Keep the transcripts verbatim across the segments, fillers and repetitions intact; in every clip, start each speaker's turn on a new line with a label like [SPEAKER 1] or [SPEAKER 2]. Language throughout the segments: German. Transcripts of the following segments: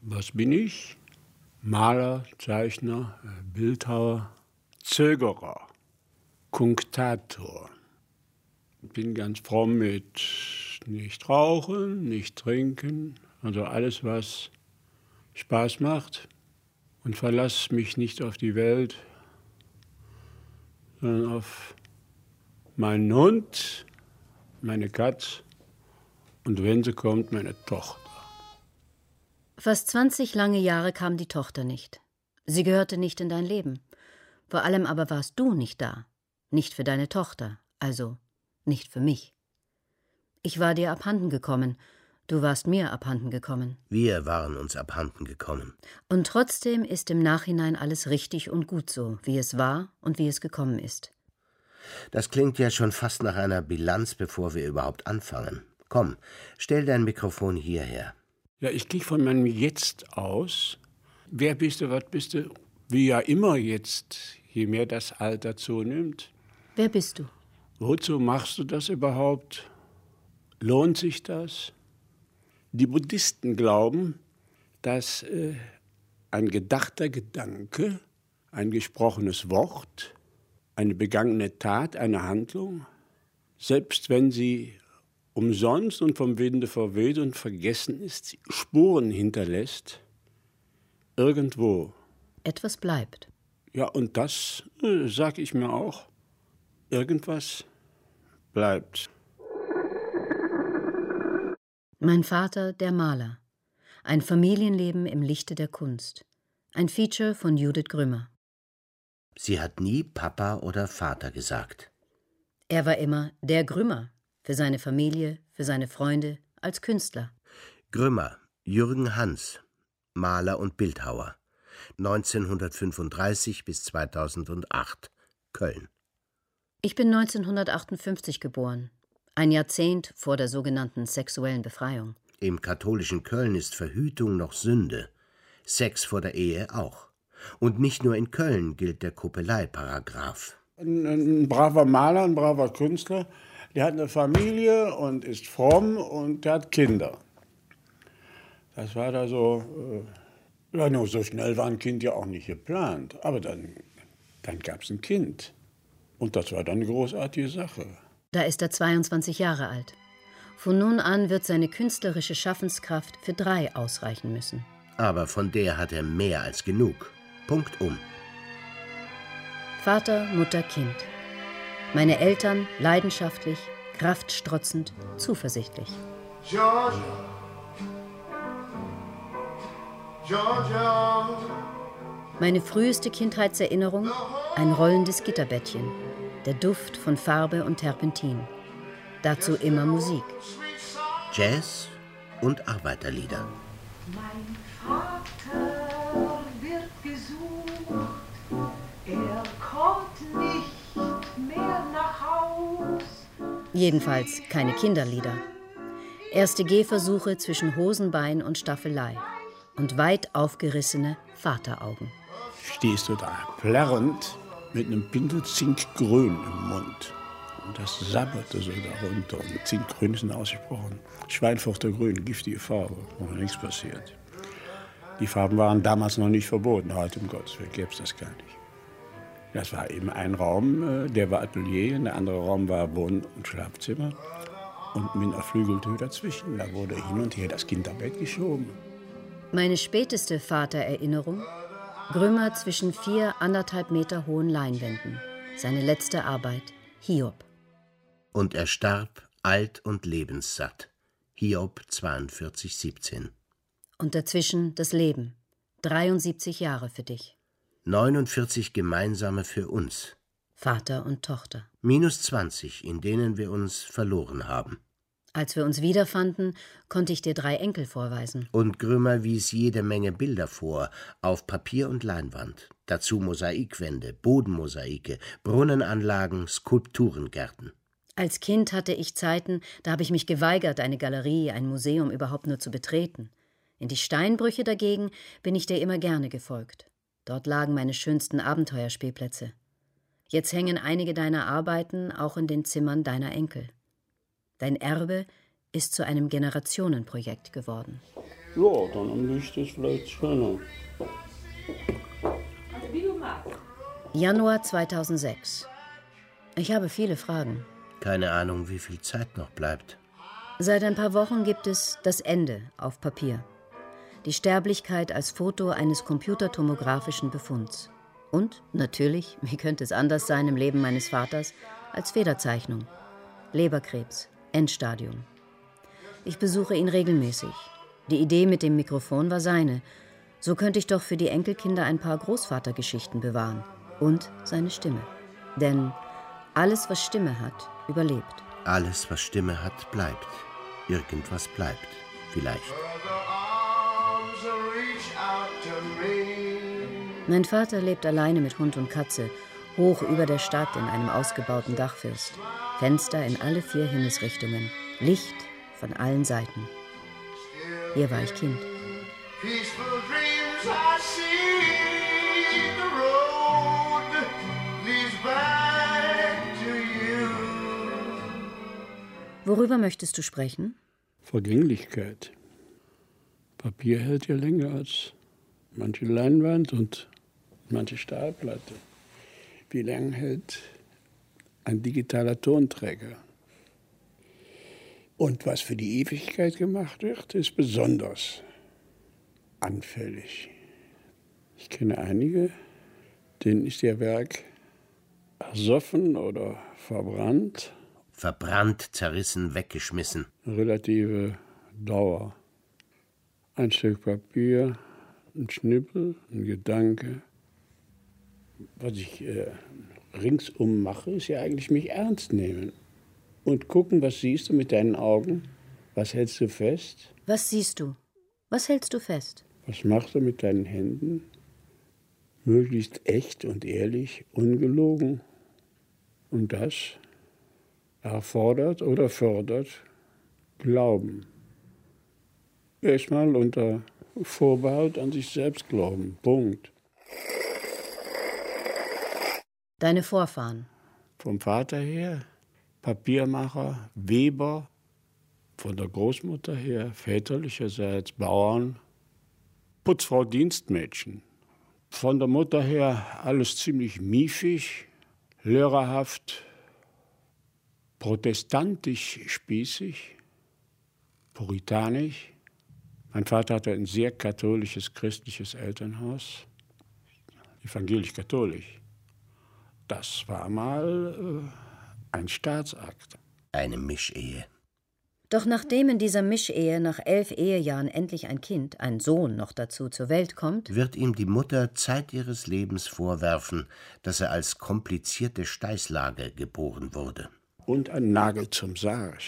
[SPEAKER 1] Was bin ich? Maler, Zeichner, Bildhauer, Zögerer, Kunktator. Ich bin ganz fromm mit nicht rauchen, nicht trinken, also alles, was Spaß macht. Und verlasse mich nicht auf die Welt, sondern auf meinen Hund, meine Katze und wenn sie kommt, meine Tochter.
[SPEAKER 2] Fast zwanzig lange Jahre kam die Tochter nicht. Sie gehörte nicht in dein Leben. Vor allem aber warst du nicht da. Nicht für deine Tochter, also nicht für mich. Ich war dir abhanden gekommen. Du warst mir abhanden gekommen.
[SPEAKER 3] Wir waren uns abhanden gekommen.
[SPEAKER 2] Und trotzdem ist im Nachhinein alles richtig und gut so, wie es war und wie es gekommen ist.
[SPEAKER 3] Das klingt ja schon fast nach einer Bilanz, bevor wir überhaupt anfangen. Komm, stell dein Mikrofon hierher.
[SPEAKER 1] Ja, ich gehe von meinem Jetzt aus. Wer bist du, was bist du? Wie ja immer jetzt, je mehr das Alter zunimmt.
[SPEAKER 2] Wer bist du?
[SPEAKER 1] Wozu machst du das überhaupt? Lohnt sich das? Die Buddhisten glauben, dass äh, ein gedachter Gedanke, ein gesprochenes Wort, eine begangene Tat, eine Handlung, selbst wenn sie umsonst und vom Winde verweht und vergessen ist, Spuren hinterlässt, irgendwo.
[SPEAKER 2] Etwas bleibt.
[SPEAKER 1] Ja, und das äh, sage ich mir auch. Irgendwas bleibt.
[SPEAKER 2] Mein Vater, der Maler. Ein Familienleben im Lichte der Kunst. Ein Feature von Judith Grümmer.
[SPEAKER 3] Sie hat nie Papa oder Vater gesagt.
[SPEAKER 2] Er war immer der Grümmer. Für seine Familie, für seine Freunde, als Künstler.
[SPEAKER 3] Grümmer, Jürgen Hans, Maler und Bildhauer. neunzehnhundertfünfunddreißig bis zweitausendacht, Köln.
[SPEAKER 2] Ich bin neunzehnhundertachtundfünfzig geboren. Ein Jahrzehnt vor der sogenannten sexuellen Befreiung.
[SPEAKER 3] Im katholischen Köln ist Verhütung noch Sünde. Sex vor der Ehe auch. Und nicht nur in Köln gilt der Kuppelei-Paragraph.
[SPEAKER 1] Ein, ein braver Maler, ein braver Künstler, der hat eine Familie und ist fromm und der hat Kinder. Das war da so, äh, ja, nur so schnell war ein Kind ja auch nicht geplant. Aber dann, dann gab es ein Kind. Und das war dann eine großartige Sache.
[SPEAKER 2] Da ist er zweiundzwanzig Jahre alt. Von nun an wird seine künstlerische Schaffenskraft für drei ausreichen müssen.
[SPEAKER 3] Aber von der hat er mehr als genug. Punkt um.
[SPEAKER 2] Vater, Mutter, Kind. Meine Eltern leidenschaftlich, kraftstrotzend, zuversichtlich.
[SPEAKER 4] Georgia, Georgia.
[SPEAKER 2] Meine früheste Kindheitserinnerung, ein rollendes Gitterbettchen, der Duft von Farbe und Terpentin. Dazu immer Musik.
[SPEAKER 3] Jazz und Arbeiterlieder.
[SPEAKER 5] Mein Vater wird gesucht, er kommt nicht mehr nach Haus.
[SPEAKER 2] Jedenfalls keine Kinderlieder. Erste Gehversuche zwischen Hosenbein und Staffelei. Und weit aufgerissene Vateraugen.
[SPEAKER 1] Stehst du da plärrend mit einem Pintel Zinkgrün im Mund. Und das sabberte so darunter. Und Zinkgrün ist ausgesprochen. Schweinfurter Grün, giftige Farbe, noch nichts passiert. Die Farben waren damals noch nicht verboten, heute um Gottes Willen gäbe es das gar nicht. Das war eben ein Raum, der war Atelier, und der andere Raum war Wohn- und Schlafzimmer. Und mit einer Flügeltür dazwischen, da wurde hin und her das Kinderbett geschoben.
[SPEAKER 2] Meine späteste Vatererinnerung? Grümmer zwischen vier anderthalb Meter hohen Leinwänden. Seine letzte Arbeit, Hiob.
[SPEAKER 3] Und er starb alt und lebenssatt. Hiob zweiundvierzig siebzehn.
[SPEAKER 2] Und dazwischen das Leben. dreiundsiebzig Jahre für dich.
[SPEAKER 3] neunundvierzig gemeinsame für uns.
[SPEAKER 2] Vater und Tochter.
[SPEAKER 3] Minus zwanzig, in denen wir uns verloren haben.
[SPEAKER 2] Als wir uns wiederfanden, konnte ich dir drei Enkel vorweisen.
[SPEAKER 3] Und Grümmer wies jede Menge Bilder vor, auf Papier und Leinwand. Dazu Mosaikwände, Bodenmosaike, Brunnenanlagen, Skulpturengärten.
[SPEAKER 2] Als Kind hatte ich Zeiten, da habe ich mich geweigert, eine Galerie, ein Museum überhaupt nur zu betreten. In die Steinbrüche dagegen bin ich dir immer gerne gefolgt. Dort lagen meine schönsten Abenteuerspielplätze. Jetzt hängen einige deiner Arbeiten auch in den Zimmern deiner Enkel. Dein Erbe ist zu einem Generationenprojekt geworden.
[SPEAKER 1] Ja, dann am Licht ist vielleicht schöner.
[SPEAKER 5] Also wie du magst.
[SPEAKER 2] Januar zweitausendsechs. Ich habe viele Fragen.
[SPEAKER 3] Keine Ahnung, wie viel Zeit noch bleibt.
[SPEAKER 2] Seit ein paar Wochen gibt es das Ende auf Papier. Die Sterblichkeit als Foto eines computertomografischen Befunds. Und natürlich, wie könnte es anders sein im Leben meines Vaters, als Federzeichnung. Leberkrebs, Endstadium. Ich besuche ihn regelmäßig. Die Idee mit dem Mikrofon war seine. So könnte ich doch für die Enkelkinder ein paar Großvatergeschichten bewahren. Und seine Stimme. Denn alles, was Stimme hat, überlebt.
[SPEAKER 3] Alles, was Stimme hat, bleibt. Irgendwas bleibt. Vielleicht.
[SPEAKER 2] Mein Vater lebt alleine mit Hund und Katze, hoch über der Stadt in einem ausgebauten Dachfirst. Fenster in alle vier Himmelsrichtungen. Licht von allen Seiten. Hier war ich Kind. Worüber möchtest du sprechen?
[SPEAKER 1] Vergänglichkeit. Papier hält ja länger als manche Leinwand und manche Stahlplatte. Wie lange hält ein digitaler Tonträger? Und was für die Ewigkeit gemacht wird, ist besonders anfällig. Ich kenne einige, denen ist ihr Werk ersoffen oder verbrannt.
[SPEAKER 3] Verbrannt, zerrissen, weggeschmissen.
[SPEAKER 1] Relative Dauer. Ein Stück Papier, ein Schnippel, ein Gedanke. Was ich äh, ringsum mache, ist ja eigentlich mich ernst nehmen. Und gucken, was siehst du mit deinen Augen? Was hältst du fest?
[SPEAKER 2] Was siehst du? Was hältst du fest?
[SPEAKER 1] Was machst du mit deinen Händen? Möglichst echt und ehrlich, ungelogen. Und das erfordert oder fördert Glauben. Erstmal unter Vorbehalt an sich selbst glauben. Punkt.
[SPEAKER 2] Deine Vorfahren.
[SPEAKER 1] Vom Vater her Papiermacher, Weber, von der Großmutter her väterlicherseits Bauern, Putzfrau, Dienstmädchen. Von der Mutter her alles ziemlich miefig, lehrerhaft, protestantisch spießig, puritanisch. Mein Vater hatte ein sehr katholisches, christliches Elternhaus, evangelisch-katholisch. Das war mal äh, ein Staatsakt.
[SPEAKER 3] Eine Mischehe.
[SPEAKER 2] Doch nachdem in dieser Mischehe nach elf Ehejahren endlich ein Kind, ein Sohn noch dazu, zur Welt kommt,
[SPEAKER 3] wird ihm die Mutter Zeit ihres Lebens vorwerfen, dass er als komplizierte Steißlage geboren wurde.
[SPEAKER 1] Und ein Nagel zum Sarg.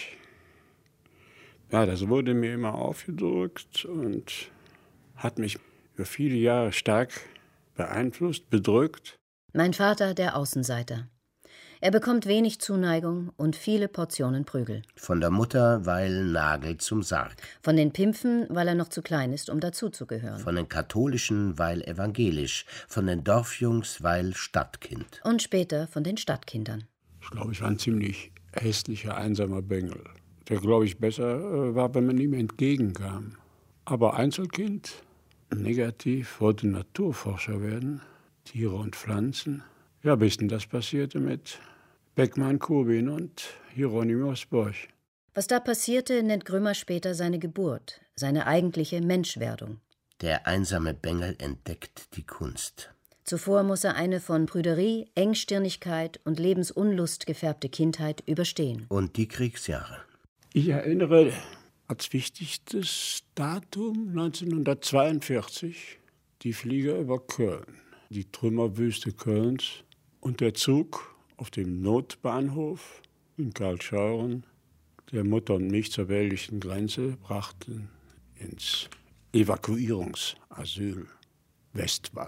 [SPEAKER 1] Ja, das wurde mir immer aufgedrückt und hat mich über viele Jahre stark beeinflusst, bedrückt.
[SPEAKER 2] Mein Vater der Außenseiter. Er bekommt wenig Zuneigung und viele Portionen Prügel.
[SPEAKER 3] Von der Mutter, weil Nagel zum Sarg.
[SPEAKER 2] Von den Pimpfen, weil er noch zu klein ist, um dazuzugehören.
[SPEAKER 3] Von den Katholischen, weil evangelisch. Von den Dorfjungs, weil Stadtkind.
[SPEAKER 2] Und später von den Stadtkindern.
[SPEAKER 1] Ich glaube, ich war ein ziemlich hässlicher, einsamer Bengel. Der, glaube ich, besser äh, war, wenn man ihm entgegenkam. Aber Einzelkind, negativ, wollte Naturforscher werden, Tiere und Pflanzen. Ja, bis denn das passierte mit Beckmann, Kubin und Hieronymus Bosch.
[SPEAKER 2] Was da passierte, nennt Grümmer später seine Geburt, seine eigentliche Menschwerdung.
[SPEAKER 3] Der einsame Bengel entdeckt die Kunst.
[SPEAKER 2] Zuvor muss er eine von Prüderie, Engstirnigkeit und Lebensunlust gefärbte Kindheit überstehen.
[SPEAKER 3] Und die Kriegsjahre.
[SPEAKER 1] Ich erinnere als wichtigstes Datum neunzehnhundertzweiundvierzig die Flieger über Köln, die Trümmerwüste Kölns und der Zug auf dem Notbahnhof in Karlsruhe, der Mutter und mich zur belgischen Grenze brachten ins Evakuierungsasyl Westwall.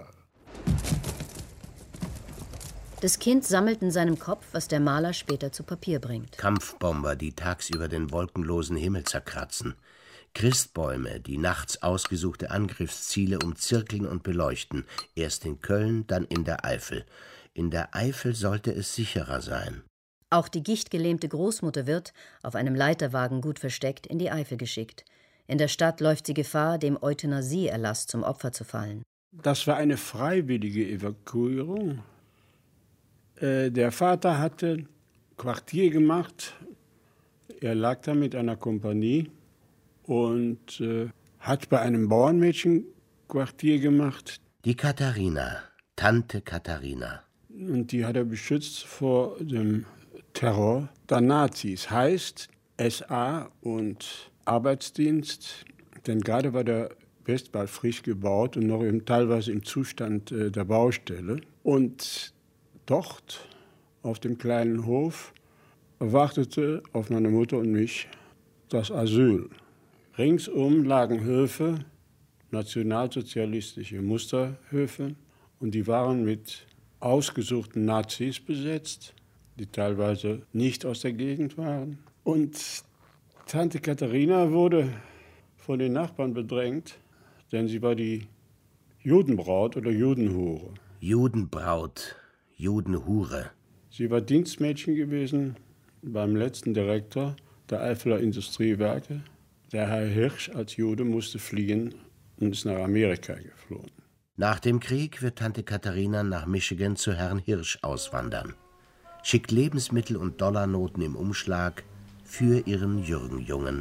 [SPEAKER 2] Das Kind sammelt in seinem Kopf, was der Maler später zu Papier bringt.
[SPEAKER 3] Kampfbomber, die tagsüber den wolkenlosen Himmel zerkratzen. Christbäume, die nachts ausgesuchte Angriffsziele umzirkeln und beleuchten. Erst in Köln, dann in der Eifel. In der Eifel sollte es sicherer sein.
[SPEAKER 2] Auch die gichtgelähmte Großmutter wird, auf einem Leiterwagen gut versteckt, in die Eifel geschickt. In der Stadt läuft sie Gefahr, dem Euthanasieerlass zum Opfer zu fallen.
[SPEAKER 1] Das war eine freiwillige Evakuierung. Äh, der Vater hatte Quartier gemacht. Er lag da mit einer Kompanie und äh, hat bei einem Bauernmädchen Quartier gemacht.
[SPEAKER 3] Die Katharina, Tante Katharina.
[SPEAKER 1] Und die hat er beschützt vor dem Terror der Nazis. Heißt S A und Arbeitsdienst, denn gerade war der Westwall frisch gebaut und noch im, teilweise im Zustand äh, der Baustelle. Und dort, auf dem kleinen Hof, wartete auf meine Mutter und mich das Asyl. Ringsum lagen Höfe, nationalsozialistische Musterhöfe, und die waren mit ausgesuchten Nazis besetzt, die teilweise nicht aus der Gegend waren. Und Tante Katharina wurde von den Nachbarn bedrängt, denn sie war die Judenbraut oder Judenhure.
[SPEAKER 3] Judenbraut, Judenhure.
[SPEAKER 1] Sie war Dienstmädchen gewesen beim letzten Direktor der Eifeler Industriewerke. Der Herr Hirsch als Jude musste fliehen und ist nach Amerika geflohen.
[SPEAKER 3] Nach dem Krieg wird Tante Katharina nach Michigan zu Herrn Hirsch auswandern, schickt Lebensmittel und Dollarnoten im Umschlag für ihren Jürgen-Jungen.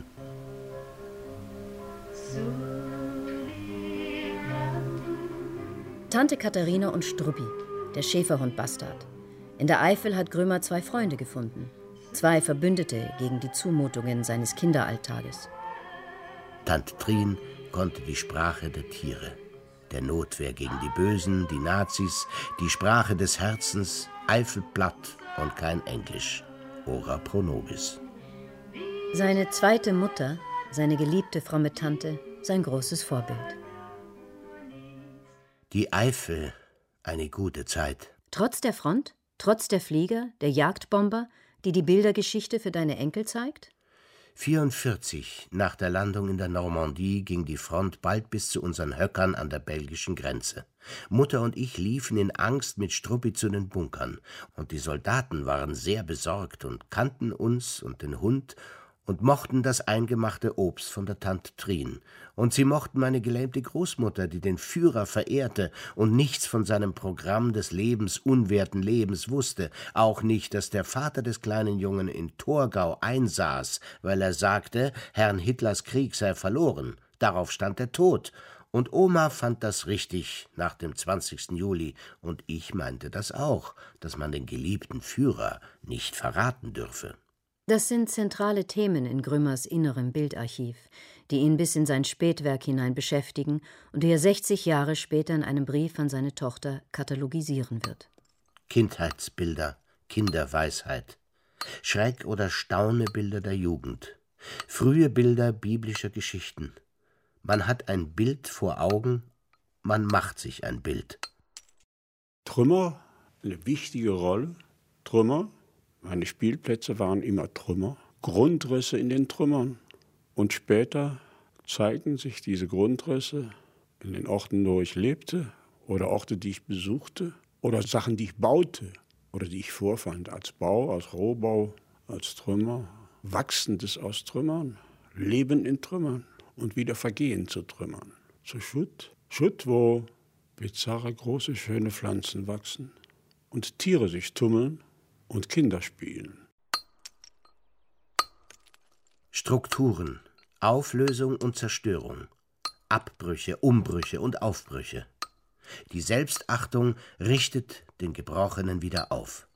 [SPEAKER 2] Tante Katharina und Struppi, der Schäferhund-Bastard. In der Eifel hat Grömer zwei Freunde gefunden. Zwei Verbündete gegen die Zumutungen seines Kinderalltages.
[SPEAKER 3] Tante Trien konnte die Sprache der Tiere, der Notwehr gegen die Bösen, die Nazis, die Sprache des Herzens, Eifelplatt und kein Englisch. Ora pro nobis.
[SPEAKER 2] Seine zweite Mutter, seine geliebte fromme Tante, sein großes Vorbild.
[SPEAKER 3] Die Eifel, eine gute Zeit.
[SPEAKER 2] Trotz der Front, trotz der Flieger, der Jagdbomber, die die Bildergeschichte für deine Enkel zeigt?
[SPEAKER 3] vierundvierzig, nach der Landung in der Normandie, ging die Front bald bis zu unseren Höckern an der belgischen Grenze. Mutter und ich liefen in Angst mit Struppi zu den Bunkern. Und die Soldaten waren sehr besorgt und kannten uns und den Hund und mochten das eingemachte Obst von der Tante Trien. Und sie mochten meine gelähmte Großmutter, die den Führer verehrte und nichts von seinem Programm des lebensunwerten Lebens wusste, auch nicht, dass der Vater des kleinen Jungen in Torgau einsaß, weil er sagte, Herrn Hitlers Krieg sei verloren, darauf stand der Tod. Und Oma fand das richtig nach dem zwanzigsten Juli, und ich meinte das auch, dass man den geliebten Führer nicht verraten dürfe.
[SPEAKER 2] Das sind zentrale Themen in Grömers innerem Bildarchiv, die ihn bis in sein Spätwerk hinein beschäftigen und die er sechzig Jahre später in einem Brief an seine Tochter katalogisieren wird.
[SPEAKER 3] Kindheitsbilder, Kinderweisheit, Schreck- oder Staunebilder der Jugend, frühe Bilder biblischer Geschichten. Man hat ein Bild vor Augen, man macht sich ein Bild.
[SPEAKER 1] Trümmer, eine wichtige Rolle. Trümmer. Meine Spielplätze waren immer Trümmer, Grundrisse in den Trümmern. Und später zeigten sich diese Grundrisse in den Orten, wo ich lebte, oder Orte, die ich besuchte, oder Sachen, die ich baute oder die ich vorfand, als Bau, als Rohbau, als Trümmer, Wachsendes aus Trümmern, Leben in Trümmern und wieder Vergehen zu Trümmern. Zu Schutt, Schutt, wo bizarre, große, schöne Pflanzen wachsen und Tiere sich tummeln und Kinder spielen.
[SPEAKER 3] Strukturen, Auflösung und Zerstörung, Abbrüche, Umbrüche und Aufbrüche. Die Selbstachtung richtet den Gebrochenen wieder auf.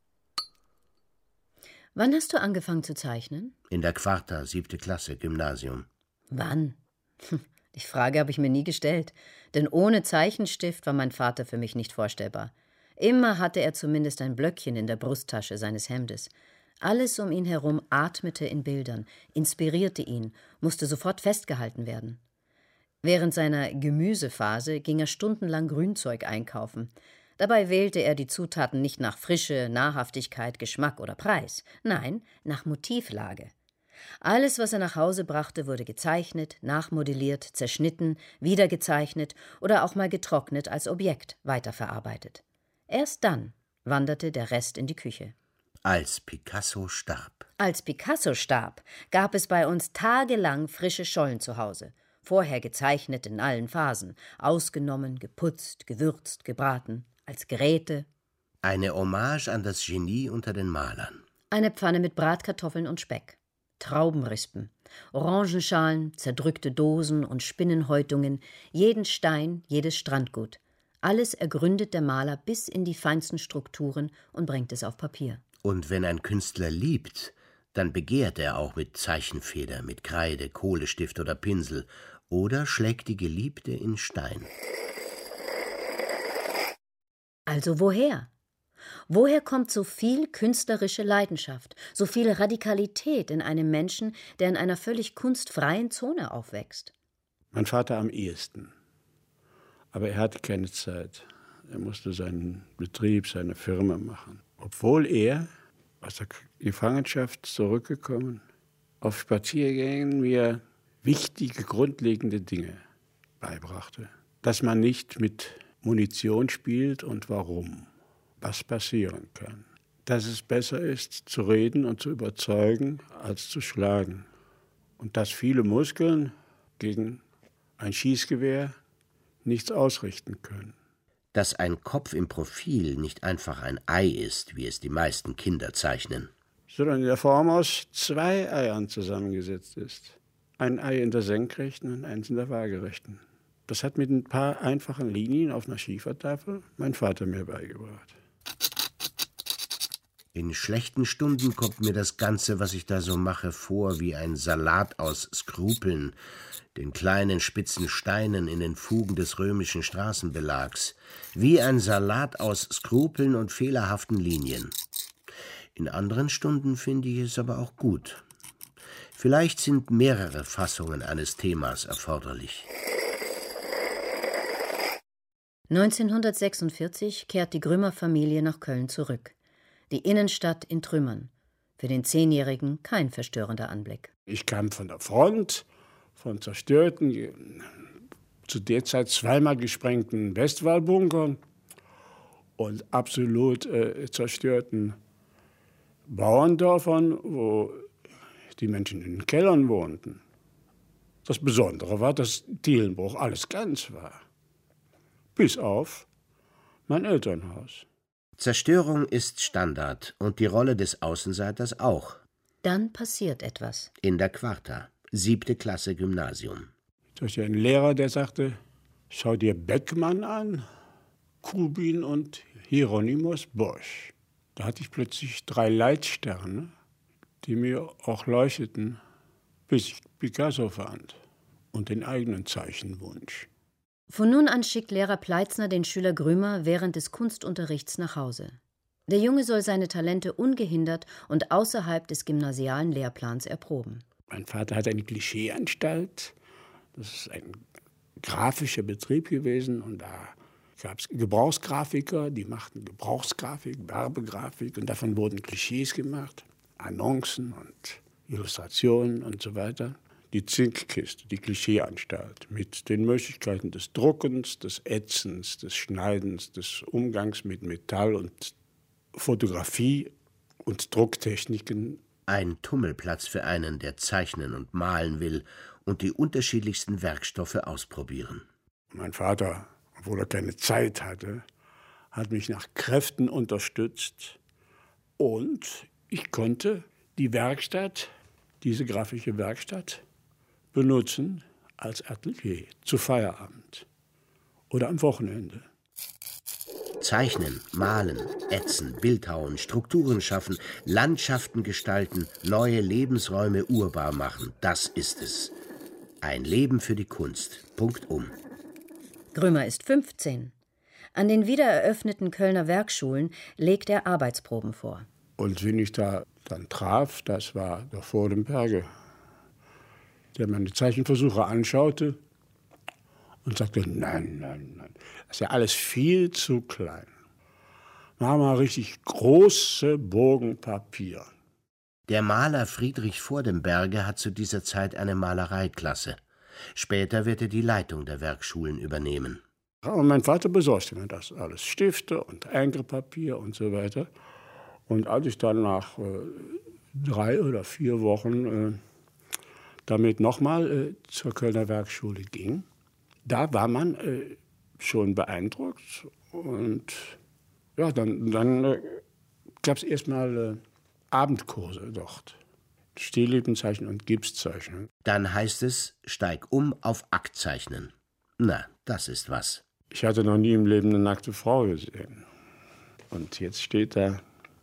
[SPEAKER 2] Wann hast du angefangen zu zeichnen?
[SPEAKER 3] In der Quarta, siebte Klasse, Gymnasium.
[SPEAKER 2] Wann? Die Frage habe ich mir nie gestellt, denn ohne Zeichenstift war mein Vater für mich nicht vorstellbar. Immer hatte er zumindest ein Blöckchen in der Brusttasche seines Hemdes. Alles um ihn herum atmete in Bildern, inspirierte ihn, musste sofort festgehalten werden. Während seiner Gemüsephase ging er stundenlang Grünzeug einkaufen. Dabei wählte er die Zutaten nicht nach Frische, Nahrhaftigkeit, Geschmack oder Preis. Nein, nach Motivlage. Alles, was er nach Hause brachte, wurde gezeichnet, nachmodelliert, zerschnitten, wieder gezeichnet oder auch mal getrocknet als Objekt weiterverarbeitet. Erst dann wanderte der Rest in die Küche.
[SPEAKER 3] Als Picasso starb.
[SPEAKER 2] Als Picasso starb, gab es bei uns tagelang frische Schollen zu Hause, vorher gezeichnet in allen Phasen, ausgenommen, geputzt, gewürzt, gebraten, als Geräte.
[SPEAKER 3] Eine Hommage an das Genie unter den Malern.
[SPEAKER 2] Eine Pfanne mit Bratkartoffeln und Speck, Traubenrispen, Orangenschalen, zerdrückte Dosen und Spinnenhäutungen, jeden Stein, jedes Strandgut. Alles ergründet der Maler bis in die feinsten Strukturen und bringt es auf Papier.
[SPEAKER 3] Und wenn ein Künstler liebt, dann begehrt er auch mit Zeichenfeder, mit Kreide, Kohlestift oder Pinsel oder schlägt die Geliebte in Stein.
[SPEAKER 2] Also woher? Woher kommt so viel künstlerische Leidenschaft, so viel Radikalität in einem Menschen, der in einer völlig kunstfreien Zone aufwächst?
[SPEAKER 1] Mein Vater am ehesten. Aber er hatte keine Zeit. Er musste seinen Betrieb, seine Firma machen. Obwohl er aus der Gefangenschaft zurückgekommen, auf Spaziergängen mir wichtige, grundlegende Dinge beibrachte. Dass man nicht mit Munition spielt und warum, was passieren kann. Dass es besser ist, zu reden und zu überzeugen, als zu schlagen. Und dass viele Muskeln gegen ein Schießgewehr nichts ausrichten können.
[SPEAKER 3] Dass ein Kopf im Profil nicht einfach ein Ei ist, wie es die meisten Kinder zeichnen.
[SPEAKER 1] Sondern in der Form aus zwei Eiern zusammengesetzt ist. Ein Ei in der Senkrechten und eins in der Waagerechten. Das hat mit ein paar einfachen Linien auf einer Schiefertafel mein Vater mir beigebracht.
[SPEAKER 3] In schlechten Stunden kommt mir das Ganze, was ich da so mache, vor wie ein Salat aus Skrupeln, den kleinen spitzen Steinen in den Fugen des römischen Straßenbelags, wie ein Salat aus Skrupeln und fehlerhaften Linien. In anderen Stunden finde ich es aber auch gut. Vielleicht sind mehrere Fassungen eines Themas erforderlich.
[SPEAKER 2] neunzehnhundertsechsundvierzig kehrt die Grümmer-Familie nach Köln zurück. Die Innenstadt in Trümmern. Für den Zehnjährigen kein verstörender Anblick.
[SPEAKER 1] Ich kam von der Front, von zerstörten, zu der Zeit zweimal gesprengten Westwallbunkern und absolut äh, zerstörten Bauerndörfern, wo die Menschen in den Kellern wohnten. Das Besondere war, dass Dielenbruch alles ganz war. Bis auf mein Elternhaus.
[SPEAKER 3] Zerstörung ist Standard und die Rolle des Außenseiters auch.
[SPEAKER 2] Dann passiert etwas.
[SPEAKER 3] In der Quarta, siebte Klasse Gymnasium.
[SPEAKER 1] Da ist ja ein Lehrer, der sagte, schau dir Beckmann an, Kubin und Hieronymus Bosch. Da hatte ich plötzlich drei Leitsterne, die mir auch leuchteten, bis ich Picasso fand und den eigenen Zeichenwunsch.
[SPEAKER 2] Von nun an schickt Lehrer Pleitzner den Schüler Grümer während des Kunstunterrichts nach Hause. Der Junge soll seine Talente ungehindert und außerhalb des gymnasialen Lehrplans erproben.
[SPEAKER 1] Mein Vater hat eine Klischeeanstalt. Das ist ein grafischer Betrieb gewesen. Und da gab es Gebrauchsgrafiker, die machten Gebrauchsgrafik, Werbegrafik. Und davon wurden Klischees gemacht, Annoncen und Illustrationen und so weiter. Die Zinkkiste, die Klischeeanstalt, mit den Möglichkeiten des Druckens, des Ätzens, des Schneidens, des Umgangs mit Metall und Fotografie und Drucktechniken.
[SPEAKER 3] Ein Tummelplatz für einen, der zeichnen und malen will und die unterschiedlichsten Werkstoffe ausprobieren.
[SPEAKER 1] Mein Vater, obwohl er keine Zeit hatte, hat mich nach Kräften unterstützt. Und ich konnte die Werkstatt, diese grafische Werkstatt, benutzen als Atelier zu Feierabend oder am Wochenende.
[SPEAKER 3] Zeichnen, malen, ätzen, bildhauen, Strukturen schaffen, Landschaften gestalten, neue Lebensräume urbar machen, das ist es. Ein Leben für die Kunst. Punktum.
[SPEAKER 2] Grümer ist fünfzehn. An den wiedereröffneten Kölner Werkschulen legt er Arbeitsproben vor.
[SPEAKER 1] Und wen ich da dann traf, das war der Vordenberge, der meine Zeichenversuche anschaute und sagte, nein, nein, nein, das ist ja alles viel zu klein. Machen wir richtig große Bogen Papier.
[SPEAKER 3] Der Maler Friedrich Vordenberge hat zu dieser Zeit eine Malereiklasse. Später wird er die Leitung der Werkschulen übernehmen.
[SPEAKER 1] Und mein Vater besorgte mir das alles, Stifte und Enkelpapier und so weiter. Und als ich dann nach äh, drei oder vier Wochen äh, damit nochmal äh, zur Kölner Werkschule ging. Da war man äh, schon beeindruckt. Und ja, dann, dann äh, gab es erstmal äh, Abendkurse dort. Stilllebenzeichnen und Gipszeichnen.
[SPEAKER 3] Dann heißt es, steig um auf Aktzeichnen. Na, das ist was.
[SPEAKER 1] Ich hatte noch nie im Leben eine nackte Frau gesehen. Und jetzt steht da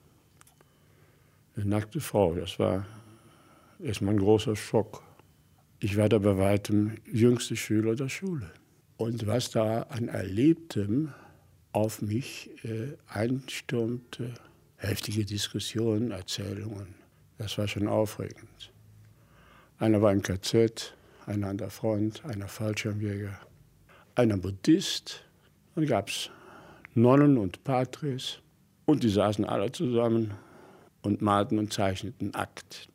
[SPEAKER 1] eine nackte Frau. Das war erstmal ein großer Schock. Ich war da bei weitem jüngste Schüler der Schule. Und was da an Erlebtem auf mich äh, einstürmte, heftige Diskussionen, Erzählungen, das war schon aufregend. Einer war im K Z, einer an der Front, einer Fallschirmjäger, einer Buddhist. Dann gab es Nonnen und Patres und die saßen alle zusammen und malten und zeichneten Akt.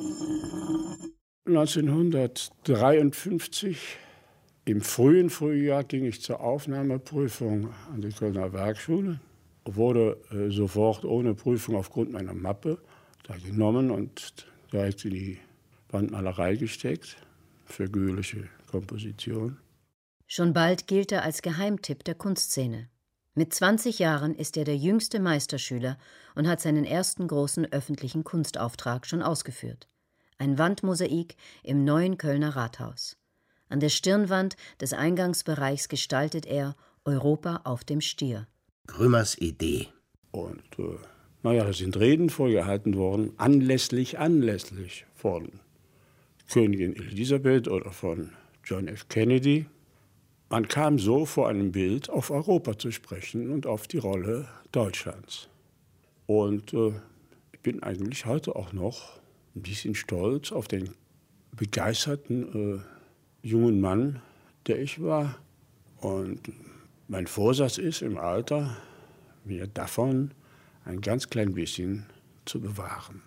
[SPEAKER 1] neunzehnhundertdreiundfünfzig, im frühen Frühjahr, ging ich zur Aufnahmeprüfung an die Kölner Werkschule, wurde äh, sofort ohne Prüfung aufgrund meiner Mappe da genommen und direkt in die Wandmalerei gesteckt, figürliche Komposition.
[SPEAKER 2] Schon bald gilt er als Geheimtipp der Kunstszene. Mit zwanzig Jahren ist er der jüngste Meisterschüler und hat seinen ersten großen öffentlichen Kunstauftrag schon ausgeführt. Ein Wandmosaik im neuen Kölner Rathaus. An der Stirnwand des Eingangsbereichs gestaltet er Europa auf dem Stier.
[SPEAKER 3] Grümers Idee.
[SPEAKER 1] Und äh, naja, da sind Reden vorgehalten worden, anlässlich, anlässlich von Königin Elisabeth oder von John F. Kennedy. Man kam so vor einem Bild auf Europa zu sprechen und auf die Rolle Deutschlands. Und äh, ich bin eigentlich heute auch noch ein bisschen stolz auf den begeisterten äh, jungen Mann, der ich war. Und mein Vorsatz ist im Alter, mir davon ein ganz klein bisschen zu bewahren.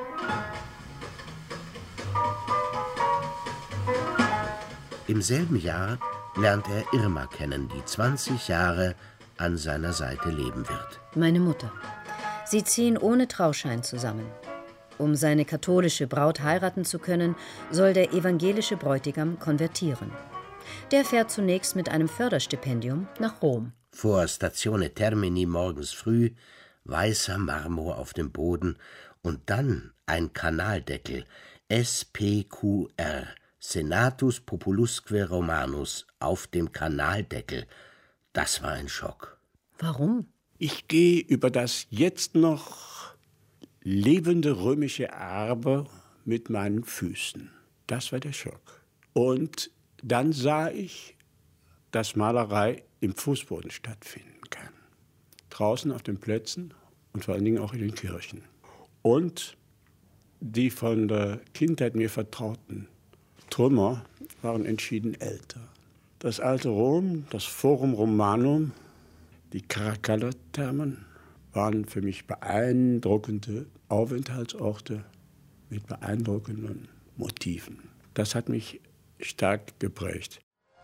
[SPEAKER 3] Im selben Jahr lernt er Irma kennen, die zwanzig Jahre an seiner Seite leben wird.
[SPEAKER 2] Meine Mutter. Sie ziehen ohne Trauschein zusammen. Um seine katholische Braut heiraten zu können, soll der evangelische Bräutigam konvertieren. Der fährt zunächst mit einem Förderstipendium nach Rom.
[SPEAKER 3] Vor Statione Termini morgens früh, weißer Marmor auf dem Boden und dann ein Kanaldeckel, S P Q R, Senatus Populusque Romanus, auf dem Kanaldeckel. Das war ein Schock.
[SPEAKER 2] Warum?
[SPEAKER 1] Ich gehe über das jetzt noch lebende römische Erbe mit meinen Füßen. Das war der Schock. Und dann sah ich, dass Malerei im Fußboden stattfinden kann. Draußen auf den Plätzen und vor allen Dingen auch in den Kirchen. Und die von der Kindheit mir vertrauten Trümmer waren entschieden älter. Das alte Rom, das Forum Romanum, die Caracalla-Thermen waren für mich beeindruckende Aufenthaltsorte mit beeindruckenden Motiven. Das hat mich stark geprägt.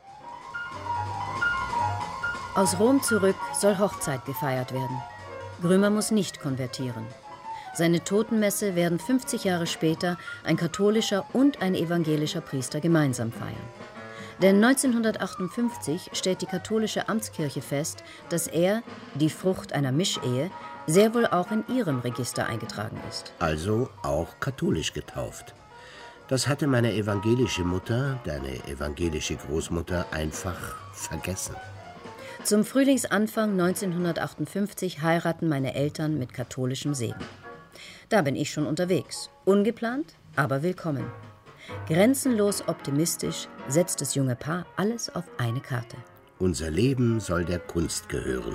[SPEAKER 2] Aus Rom zurück soll Hochzeit gefeiert werden. Grümer muss nicht konvertieren. Seine Totenmesse werden fünfzig Jahre später ein katholischer und ein evangelischer Priester gemeinsam feiern. Denn neunzehnhundertachtundfünfzig stellt die katholische Amtskirche fest, dass er, die Frucht einer Mischehe, sehr wohl auch in ihrem Register eingetragen ist.
[SPEAKER 3] Also auch katholisch getauft. Das hatte meine evangelische Mutter, deine evangelische Großmutter, einfach vergessen.
[SPEAKER 2] Zum Frühlingsanfang neunzehnhundertachtundfünfzig heiraten meine Eltern mit katholischem Segen. Da bin ich schon unterwegs. Ungeplant, aber willkommen. Grenzenlos optimistisch setzt das junge Paar alles auf eine Karte.
[SPEAKER 3] Unser Leben soll der Kunst gehören.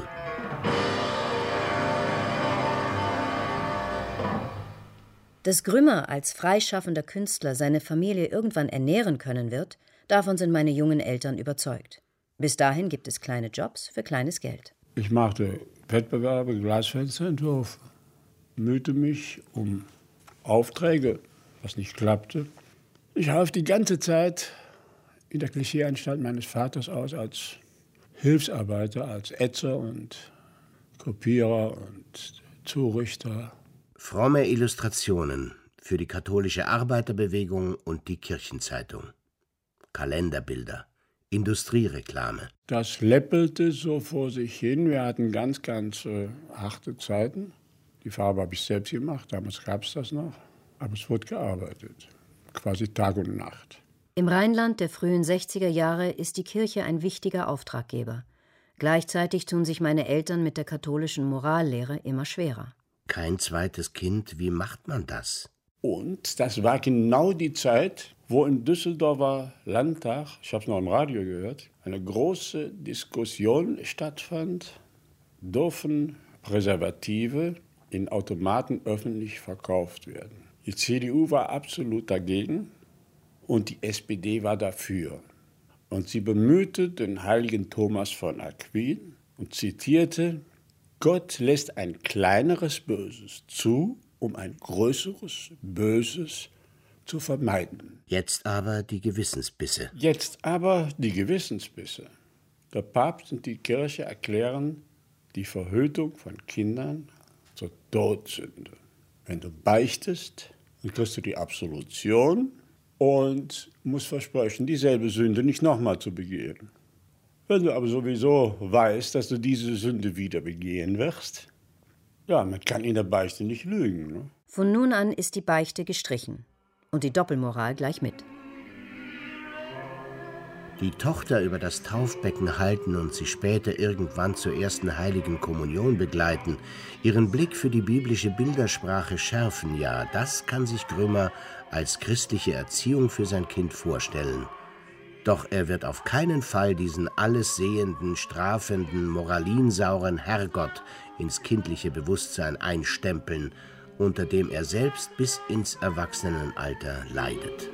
[SPEAKER 2] Dass Grümmer als freischaffender Künstler seine Familie irgendwann ernähren können wird, davon sind meine jungen Eltern überzeugt. Bis dahin gibt es kleine Jobs für kleines Geld.
[SPEAKER 1] Ich machte Wettbewerbe, Glasfensterentwürfe, mühte mich um Aufträge, was nicht klappte. Ich half die ganze Zeit in der Klischeeanstalt meines Vaters aus als Hilfsarbeiter, als Ätzer und Kopierer und Zurichter.
[SPEAKER 3] Fromme Illustrationen für die katholische Arbeiterbewegung und die Kirchenzeitung. Kalenderbilder, Industriereklame.
[SPEAKER 1] Das läppelte so vor sich hin. Wir hatten ganz, ganz äh, harte Zeiten. Die Farbe habe ich selbst gemacht, damals gab es das noch. Aber es wurde gearbeitet, quasi Tag und Nacht.
[SPEAKER 2] Im Rheinland der frühen sechziger Jahre ist die Kirche ein wichtiger Auftraggeber. Gleichzeitig tun sich meine Eltern mit der katholischen Morallehre immer schwerer.
[SPEAKER 3] Kein zweites Kind, wie macht man das?
[SPEAKER 1] Und das war genau die Zeit, wo im Düsseldorfer Landtag, ich habe es noch im Radio gehört, eine große Diskussion stattfand, dürfen Präservative in Automaten öffentlich verkauft werden. Die C D U war absolut dagegen und die S P D war dafür. Und sie bemühte den heiligen Thomas von Aquin und zitierte: Gott lässt ein kleineres Böses zu, um ein größeres Böses zu vermeiden.
[SPEAKER 3] Jetzt aber die Gewissensbisse.
[SPEAKER 1] Jetzt aber die Gewissensbisse. Der Papst und die Kirche erklären die Verhütung von Kindern zur Todsünde. Wenn du beichtest, dann kriegst du die Absolution und musst versprechen, dieselbe Sünde nicht nochmal zu begehen. Wenn du aber sowieso weißt, dass du diese Sünde wieder begehen wirst, ja, man kann in der Beichte nicht lügen. Ne?
[SPEAKER 2] Von nun an ist die Beichte gestrichen und die Doppelmoral gleich mit.
[SPEAKER 3] Die Tochter über das Taufbecken halten und sie später irgendwann zur ersten heiligen Kommunion begleiten, ihren Blick für die biblische Bildersprache schärfen, ja, das kann sich Grümmer als christliche Erziehung für sein Kind vorstellen. Doch er wird auf keinen Fall diesen alles sehenden, strafenden, moralinsauren Herrgott ins kindliche Bewusstsein einstempeln, unter dem er selbst bis ins Erwachsenenalter leidet.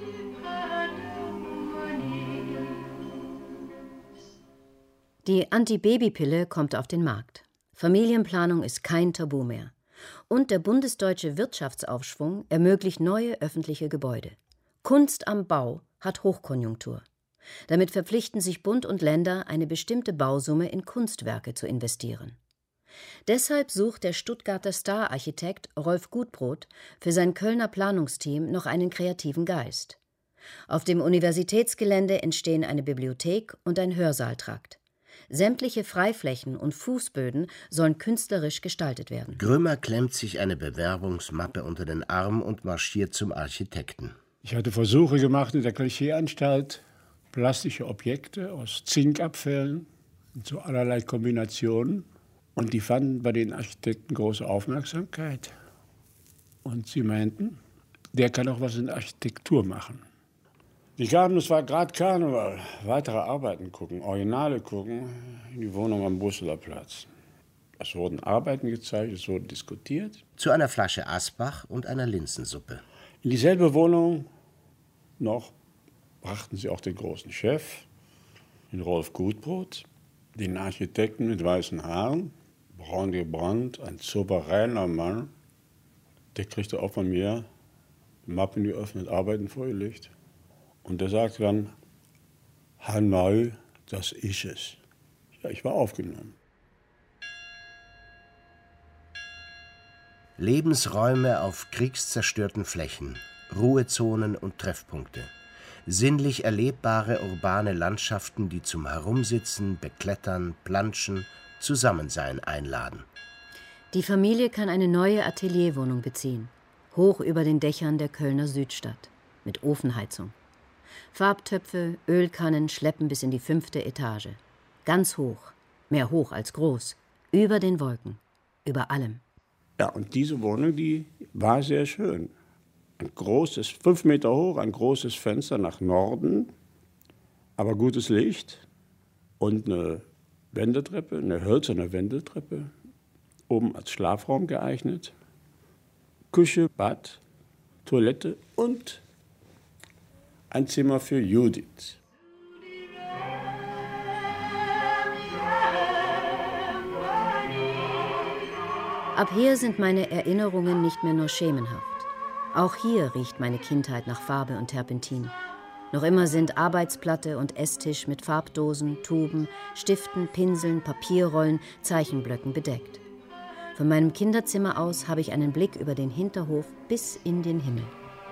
[SPEAKER 2] Die Antibabypille kommt auf den Markt. Familienplanung ist kein Tabu mehr. Und der bundesdeutsche Wirtschaftsaufschwung ermöglicht neue öffentliche Gebäude. Kunst am Bau hat Hochkonjunktur. Damit verpflichten sich Bund und Länder, eine bestimmte Bausumme in Kunstwerke zu investieren. Deshalb sucht der Stuttgarter Star-Architekt Rolf Gutbrot für sein Kölner Planungsteam noch einen kreativen Geist. Auf dem Universitätsgelände entstehen eine Bibliothek und ein Hörsaaltrakt. Sämtliche Freiflächen und Fußböden sollen künstlerisch gestaltet werden.
[SPEAKER 3] Grümmer klemmt sich eine Bewerbungsmappe unter den Arm und marschiert zum Architekten.
[SPEAKER 1] Ich hatte Versuche gemacht in der Klischeeanstalt, plastische Objekte aus Zinkabfällen in so allerlei Kombinationen. Und die fanden bei den Architekten große Aufmerksamkeit. Und sie meinten, der kann auch was in der Architektur machen. Die kamen, es war gerade Karneval, weitere Arbeiten gucken, Originale gucken, in die Wohnung am Brüsseler Platz. Es wurden Arbeiten gezeigt, es wurde diskutiert.
[SPEAKER 3] Zu einer Flasche Asbach und einer Linsensuppe.
[SPEAKER 1] In dieselbe Wohnung noch brachten sie auch den großen Chef, den Rolf Gutbrot, den Architekten mit weißen Haaren, braun gebrannt, ein souveräner Mann. Der kriegte auch von mir die Mappen geöffnet, Arbeiten vorgelegt. Und der sagte dann, Hanoi, das ist es. Ja, ich war aufgenommen.
[SPEAKER 3] Lebensräume auf kriegszerstörten Flächen, Ruhezonen und Treffpunkte. Sinnlich erlebbare urbane Landschaften, die zum Herumsitzen, Beklettern, Planschen, Zusammensein einladen.
[SPEAKER 2] Die Familie kann eine neue Atelierwohnung beziehen, hoch über den Dächern der Kölner Südstadt, mit Ofenheizung. Farbtöpfe, Ölkannen schleppen bis in die fünfte Etage. Ganz hoch, mehr hoch als groß, über den Wolken, über allem.
[SPEAKER 1] Ja, und diese Wohnung, die war sehr schön. Ein großes, fünf Meter hoch, ein großes Fenster nach Norden, aber gutes Licht und eine Wendeltreppe, eine hölzerne Wendeltreppe, oben als Schlafraum geeignet. Küche, Bad, Toilette und ein Zimmer für Judith.
[SPEAKER 2] Ab hier sind meine Erinnerungen nicht mehr nur schemenhaft. Auch hier riecht meine Kindheit nach Farbe und Terpentin. Noch immer sind Arbeitsplatte und Esstisch mit Farbdosen, Tuben, Stiften, Pinseln, Papierrollen, Zeichenblöcken bedeckt. Von meinem Kinderzimmer aus habe ich einen Blick über den Hinterhof bis in den Himmel.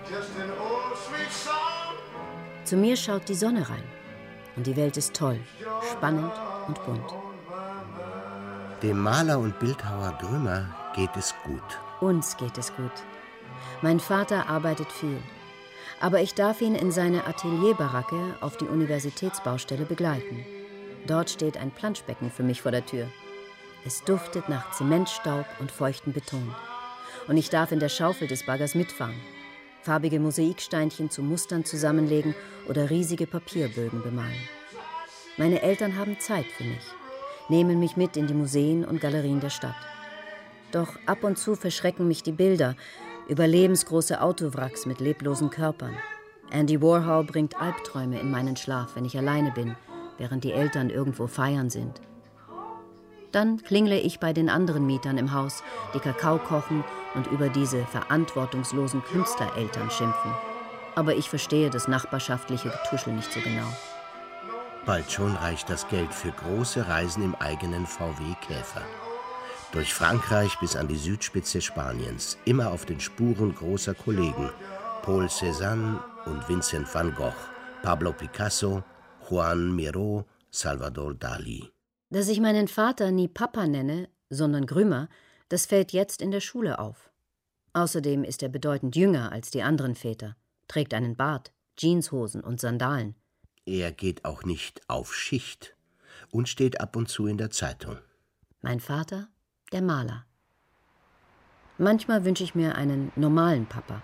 [SPEAKER 2] Zu mir schaut die Sonne rein. Und die Welt ist toll, spannend und bunt.
[SPEAKER 3] Dem Maler und Bildhauer Grümmer geht es gut.
[SPEAKER 2] Uns geht es gut. Mein Vater arbeitet viel. Aber ich darf ihn in seine Atelierbaracke auf die Universitätsbaustelle begleiten. Dort steht ein Planschbecken für mich vor der Tür. Es duftet nach Zementstaub und feuchtem Beton. Und ich darf in der Schaufel des Baggers mitfahren. Farbige Mosaiksteinchen zu Mustern zusammenlegen oder riesige Papierbögen bemalen. Meine Eltern haben Zeit für mich, nehmen mich mit in die Museen und Galerien der Stadt. Doch ab und zu verschrecken mich die Bilder über lebensgroße Autowracks mit leblosen Körpern. Andy Warhol bringt Albträume in meinen Schlaf, wenn ich alleine bin, während die Eltern irgendwo feiern sind. Dann klingle ich bei den anderen Mietern im Haus, die Kakao kochen und über diese verantwortungslosen Künstlereltern schimpfen. Aber ich verstehe das nachbarschaftliche Getuschel nicht so genau.
[SPEAKER 3] Bald schon reicht das Geld für große Reisen im eigenen V W Käfer. Durch Frankreich bis an die Südspitze Spaniens, immer auf den Spuren großer Kollegen. Paul Cézanne und Vincent van Gogh, Pablo Picasso, Juan Miró, Salvador Dalí.
[SPEAKER 2] Dass ich meinen Vater nie Papa nenne, sondern Grümmer, das fällt jetzt in der Schule auf. Außerdem ist er bedeutend jünger als die anderen Väter, trägt einen Bart, Jeanshosen und Sandalen.
[SPEAKER 3] Er geht auch nicht auf Schicht und steht ab und zu in der Zeitung.
[SPEAKER 2] Mein Vater, der Maler. Manchmal wünsche ich mir einen normalen Papa.